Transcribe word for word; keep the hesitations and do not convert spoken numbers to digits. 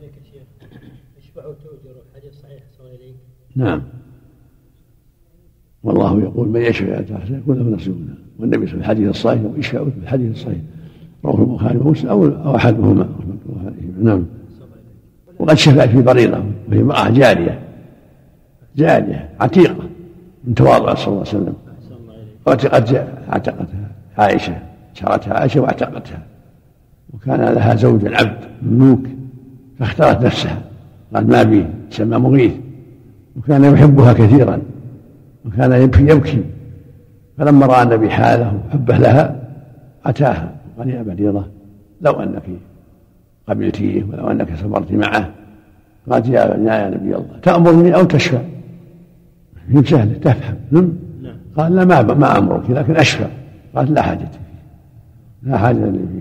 ذلك يا شيخ يشبع وتؤجر الحديث صحيح صلى الله عليه. نعم، والله يقول من يشفع يكون له نصيب منها، والنبي صلى الله عليه وسلم الحديث الصحيح ويشفع في الحديث الصحيح رواه البخاري ومسلم او احدهما رحمه الله عليه. نعم. وقد شفع في بريرة وهي امرأة جارية جارية عتيقة من تواضع صلى الله عليه وسلم، واعتقت اعتقتها عائشة، شرتها عائشة واعتقتها، وكان لها زوج العبد مملوك فاختارت نفسها، قال ما بي سمى مغيث، وكان يحبها كثيرا وكان يبكي يبكي فلما رأى النبي حاله وحبه لها أتاها قال يا بريرة لو أنك قبلتيه ولو أنك صبرت معه. قالت يا نبي الله تأمرني أو تشفع؟ هي سهلة تفهم. قال لا ما ما أمرك لكن أشفع. قالت لا حاجة لا حاجة لي